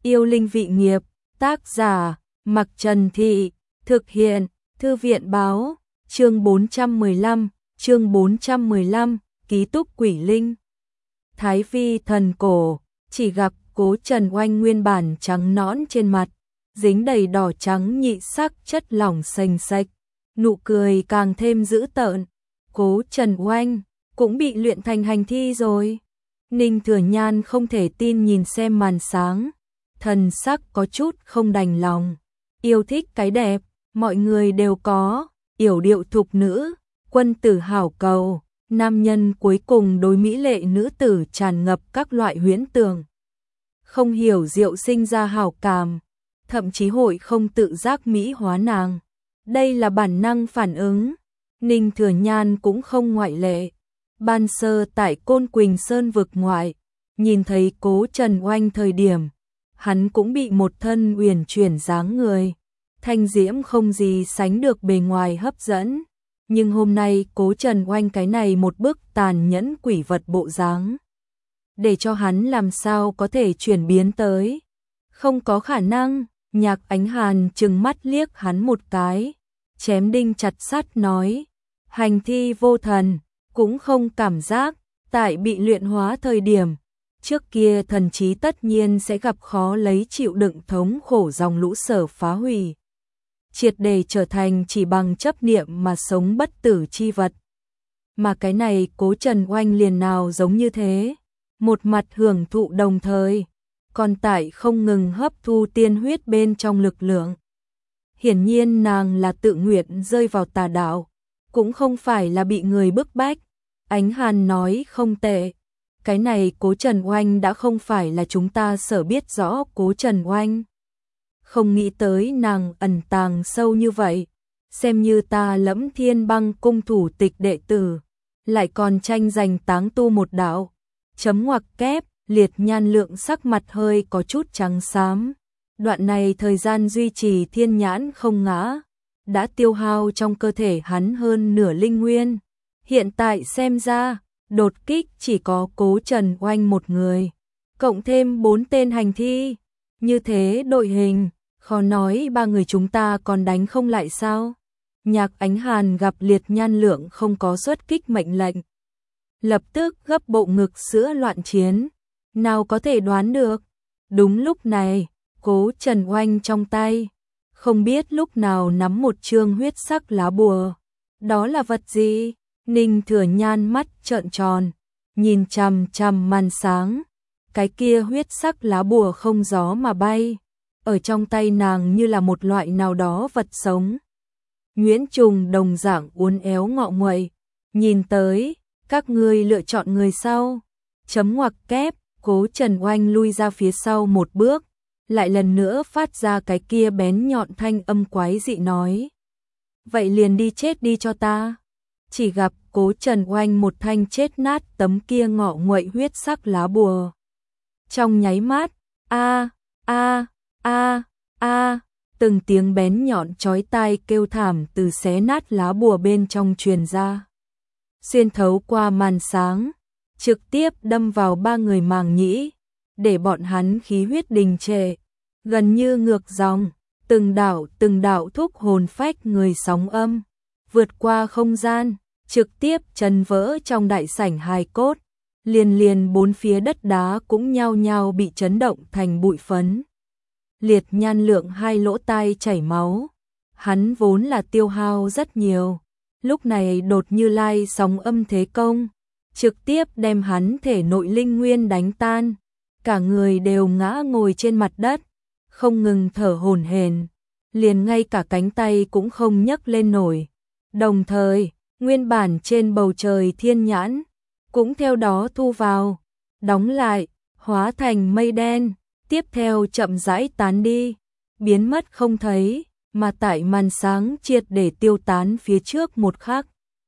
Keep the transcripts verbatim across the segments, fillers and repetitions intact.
Yêu linh vị nghiệp, tác giả, Mặc Trần Thị, thực hiện, Thư viện báo, chương bốn trăm mười lăm, chương bốn trăm mười lăm, ký túc quỷ linh. Thái vi thần cổ, chỉ gặp Cố Trần Oanh nguyên bản trắng nõn trên mặt, dính đầy đỏ trắng nhị sắc chất lỏng sền sạch, nụ cười càng thêm dữ tợn. Cố Trần Oanh cũng bị luyện thành hành thi rồi. Ninh Thừa Nhan không thể tin nhìn xem màn sáng, thần sắc có chút không đành lòng. Yêu thích cái đẹp, mọi người đều có, yểu điệu thục nữ, quân tử hảo cầu, nam nhân cuối cùng đối mỹ lệ nữ tử tràn ngập các loại huyễn tưởng. Không hiểu diệu sinh ra hảo cảm, thậm chí hội không tự giác mỹ hóa nàng. Đây là bản năng phản ứng, Ninh Thừa Nhan cũng không ngoại lệ. Ban sơ tại Côn Quỳnh Sơn vực ngoại, nhìn thấy Cố Trần Oanh thời điểm, hắn cũng bị một thân uyển chuyển dáng người, thanh diễm không gì sánh được bề ngoài hấp dẫn. Nhưng hôm nay Cố Trần Oanh cái này một bức tàn nhẫn quỷ vật bộ dáng, để cho hắn làm sao có thể chuyển biến tới. Không có khả năng. Nhạc Ánh Hàn trừng mắt liếc hắn một cái, chém đinh chặt sắt nói, hành thi vô thần, cũng không cảm giác, tại bị luyện hóa thời điểm, trước kia thần trí tất nhiên sẽ gặp khó lấy chịu đựng thống khổ dòng lũ sở phá hủy, triệt để trở thành chỉ bằng chấp niệm mà sống bất tử chi vật. Mà cái này Cố Trần Oanh liền nào giống như thế, một mặt hưởng thụ đồng thời, còn tại không ngừng hấp thu tiên huyết bên trong lực lượng. Hiển nhiên nàng là tự nguyện rơi vào tà đạo, cũng không phải là bị người bức bách. Ánh Hàn nói không tệ, cái này Cố Trần Oanh đã không phải là chúng ta sở biết rõ Cố Trần Oanh. Không nghĩ tới nàng ẩn tàng sâu như vậy, xem như ta Lẫm Thiên Băng cung thủ tịch đệ tử, lại còn tranh giành táng tu một đạo. Chấm ngoặc kép, Liệt Nhan Lượng sắc mặt hơi có chút trắng xám. Đoạn này thời gian duy trì thiên nhãn không ngã, đã tiêu hao trong cơ thể hắn hơn nửa linh nguyên. Hiện tại xem ra, đột kích chỉ có Cố Trần Oanh một người, cộng thêm bốn tên hành thi. Như thế đội hình, khó nói ba người chúng ta còn đánh không lại sao? Nhạc Ánh Hàn gặp Liệt Nhan Lượng không có xuất kích mệnh lệnh, lập tức gấp bộ ngực sữa loạn chiến. Nào có thể đoán được. Đúng lúc này, Cố Trần Oanh trong tay, không biết lúc nào nắm một chương huyết sắc lá bùa. Đó là vật gì? Ninh Thừa Nhan mắt trợn tròn, nhìn chằm chằm màn sáng. Cái kia huyết sắc lá bùa không gió mà bay, ở trong tay nàng như là một loại nào đó vật sống. Nguyễn Trùng đồng dạng uốn éo ngọ nguậy, nhìn tới, các ngươi lựa chọn người sau. Chấm ngoặc kép, Cố Trần Oanh lui ra phía sau một bước, lại lần nữa phát ra cái kia bén nhọn thanh âm quái dị nói. Vậy liền đi chết đi cho ta. Chỉ gặp Cố Trần Oanh một thanh chết nát tấm kia ngọ nguậy huyết sắc lá bùa. Trong nháy mắt, a a a a, từng tiếng bén nhọn chói tai kêu thảm từ xé nát lá bùa bên trong truyền ra, xuyên thấu qua màn sáng, trực tiếp đâm vào ba người màng nhĩ, để bọn hắn khí huyết đình trệ, gần như ngược dòng, từng đạo từng đạo thúc hồn phách người sóng âm, vượt qua không gian, trực tiếp chấn vỡ trong đại sảnh hài cốt, liền liền bốn phía đất đá cũng nhao nhao bị chấn động thành bụi phấn. Liệt Nhan Lượng hai lỗ tai chảy máu, hắn vốn là tiêu hao rất nhiều, lúc này đột như lai sóng âm thế công, trực tiếp đem hắn thể nội linh nguyên đánh tan, cả người đều ngã ngồi trên mặt đất, không ngừng thở hổn hển, liền ngay cả cánh tay cũng không nhấc lên nổi. Đồng thời, nguyên bản trên bầu trời thiên nhãn cũng theo đó thu vào, đóng lại, hóa thành mây đen, tiếp theo chậm rãi tán đi, biến mất không thấy, mà tại màn sáng triệt để tiêu tán phía trước một khắc.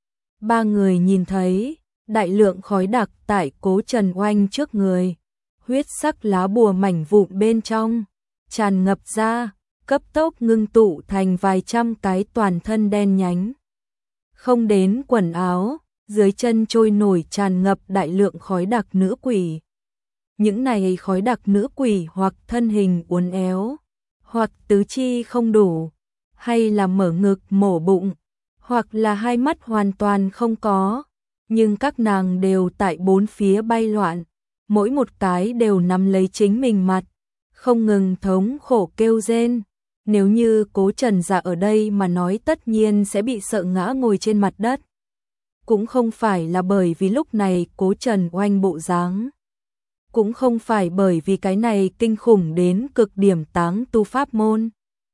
Ba người nhìn thấy đại lượng khói đặc tại Cố Trần Oanh trước người, huyết sắc lá bùa mảnh vụn bên trong, tràn ngập ra, cấp tốc ngưng tụ thành vài trăm cái toàn thân đen nhánh. Không đến quần áo, dưới chân trôi nổi tràn ngập đại lượng khói đặc nữ quỷ. những này khói đặc nữ quỷ hoặc thân hình uốn éo, hoặc tứ chi không đủ, hay là mở ngực mổ bụng, hoặc là hai mắt hoàn toàn không có, nhưng các nàng đều tại bốn phía bay loạn, mỗi một cái đều nắm lấy chính mình mặt, không ngừng thống khổ kêu rên. Nếu như Cố Trần Dạ ở đây mà nói tất nhiên sẽ bị sợ ngã ngồi trên mặt đất. Cũng không phải là bởi vì lúc này Cố Trần Oanh bộ dáng, cũng không phải bởi vì cái này kinh khủng đến cực điểm táng tu pháp môn,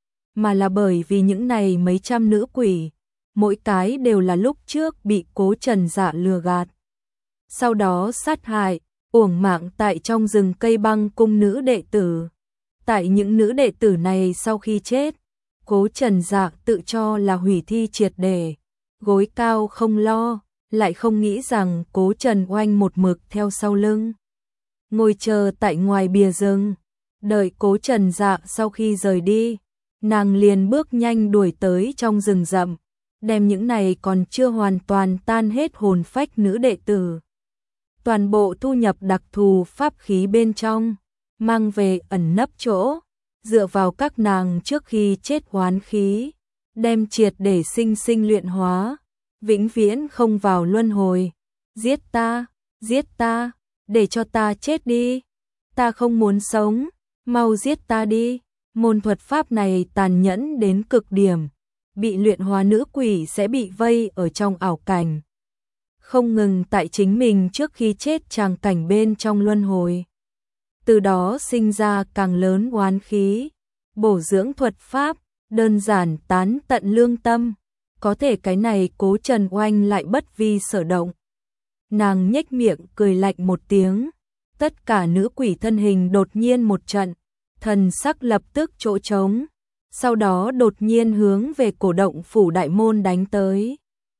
mà là bởi vì những này mấy trăm nữ quỷ, mỗi cái đều là lúc trước bị Cố Trần Dạ lừa gạt, sau đó sát hại, uổng mạng tại trong rừng cây băng cung nữ đệ tử. Tại những nữ đệ tử này sau khi chết, Cố Trần Dạ tự cho là hủy thi triệt để, gối cao không lo, lại không nghĩ rằng Cố Trần Oanh một mực theo sau lưng, ngồi chờ tại ngoài bìa rừng, đợi Cố Trần Dạ sau khi rời đi, nàng liền bước nhanh đuổi tới trong rừng rậm, đem những này còn chưa hoàn toàn tan hết hồn phách nữ đệ tử, toàn bộ thu nhập đặc thù pháp khí bên trong, mang về ẩn nấp chỗ, dựa vào các nàng trước khi chết hoán khí, đem triệt để sinh sinh luyện hóa, vĩnh viễn không vào luân hồi. Giết ta, giết ta, để cho ta chết đi, ta không muốn sống, mau giết ta đi. Môn thuật pháp này tàn nhẫn đến cực điểm, bị luyện hóa nữ quỷ sẽ bị vây ở trong ảo cảnh, không ngừng tại chính mình trước khi chết tràng cảnh bên trong luân hồi, từ đó sinh ra càng lớn oán khí. Bổ dưỡng thuật pháp, đơn giản tán tận lương tâm, có thể cái này Cố Trần Oanh lại bất vi sở động. Nàng nhếch miệng cười lạnh một tiếng, tất cả nữ quỷ thân hình đột nhiên một trận, thần sắc lập tức chỗ trống, sau đó đột nhiên hướng về cổ động phủ đại môn đánh tới.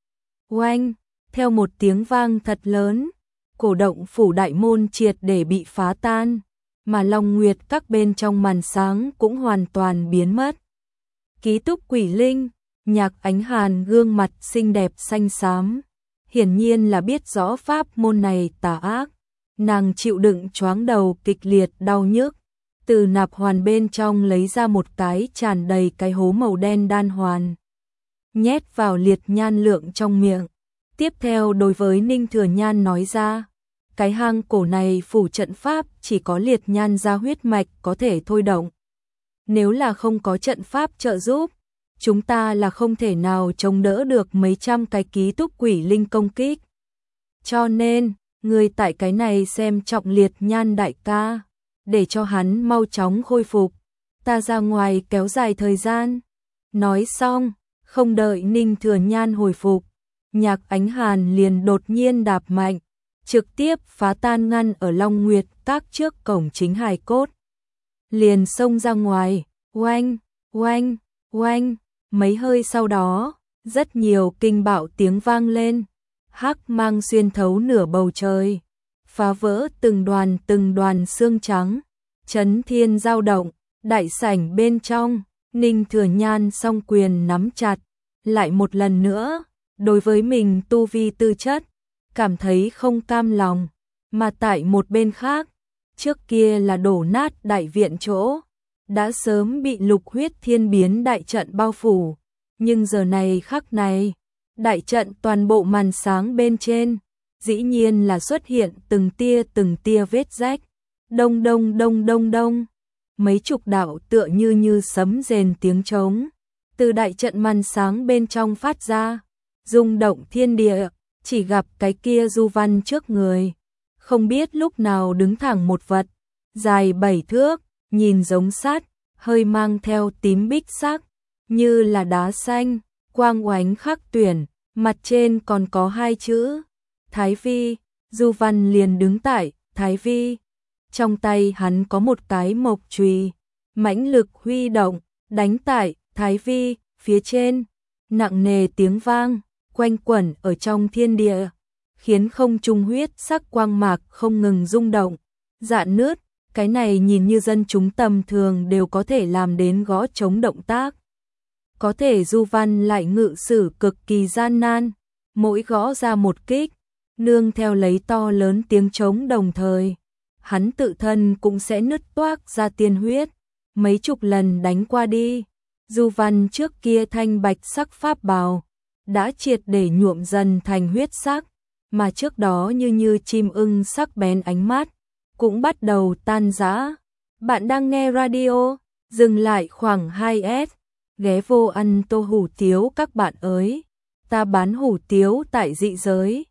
Oanh, theo một tiếng vang thật lớn, cổ động phủ đại môn triệt để bị phá tan, mà Long Nguyệt các bên trong màn sáng cũng hoàn toàn biến mất. Ký túc quỷ linh, Nhạc Ánh Hàn gương mặt xinh đẹp xanh xám, hiển nhiên là biết rõ pháp môn này tà ác, nàng chịu đựng choáng đầu kịch liệt đau nhức, từ nạp hoàn bên trong lấy ra một cái tràn đầy cái hố màu đen đan hoàn, nhét vào Liệt Nhan Lượng trong miệng. Tiếp theo đối với Ninh Thừa Nhan nói ra, cái hang cổ này phủ trận pháp chỉ có Liệt Nhan ra huyết mạch có thể thôi động. Nếu là không có trận pháp trợ giúp, chúng ta là không thể nào chống đỡ được mấy trăm cái ký túc quỷ linh công kích. Cho nên, người tại cái này xem trọng Liệt Nhan đại ca, để cho hắn mau chóng khôi phục, ta ra ngoài kéo dài thời gian. Nói xong, không đợi Ninh Thừa Nhan hồi phục, Nhạc Ánh Hàn liền đột nhiên đạp mạnh, trực tiếp phá tan ngăn ở Long Nguyệt các trước cổng chính hài cốt, liền xông ra ngoài. Oanh, oanh, oanh. Mấy hơi sau đó, rất nhiều kinh bạo tiếng vang lên, hắc mang xuyên thấu nửa bầu trời, phá vỡ từng đoàn từng đoàn xương trắng, chấn thiên dao động. Đại sảnh bên trong, Ninh Thừa Nhan song quyền nắm chặt, lại một lần nữa, đối với mình tu vi tư chất, cảm thấy không cam lòng, mà tại một bên khác, trước kia là đổ nát đại viện chỗ, đã sớm bị lục huyết thiên biến đại trận bao phủ, nhưng giờ này khắc này, đại trận toàn bộ màn sáng bên trên, dĩ nhiên là xuất hiện từng tia từng tia vết rách, đông đông đông đông đông, mấy chục đạo tựa như như sấm rền tiếng trống, từ đại trận màn sáng bên trong phát ra, rung động thiên địa. Chỉ gặp cái kia du văn trước người, không biết lúc nào đứng thẳng một vật, dài bảy thước, nhìn giống sắt, hơi mang theo tím bích sắc, như là đá xanh, quang oánh khắc tuyển, mặt trên còn có hai chữ Thái Vi. Du văn liền đứng tại Thái Vi, trong tay hắn có một cái mộc chùy, mãnh lực huy động, đánh tại Thái Vi phía trên, nặng nề tiếng vang quanh quẩn ở trong thiên địa, khiến không trung huyết sắc quang mạc không ngừng rung động, rạn nứt. Cái này nhìn như dân chúng tầm thường đều có thể làm đến gõ trống động tác, có thể du văn lại ngự sử cực kỳ gian nan, mỗi gõ ra một kích, nương theo lấy to lớn tiếng trống đồng thời, hắn tự thân cũng sẽ nứt toác ra tiên huyết, mấy chục lần đánh qua đi. Du Văn trước kia thanh bạch sắc pháp bào, đã triệt để nhuộm dần thành huyết sắc, mà trước đó như như chim ưng sắc bén ánh mắt, cũng bắt đầu tan rã. Bạn đang nghe radio, dừng lại khoảng hai s, ghé vô ăn tô hủ tiếu các bạn ơi, ta bán hủ tiếu tại dị giới.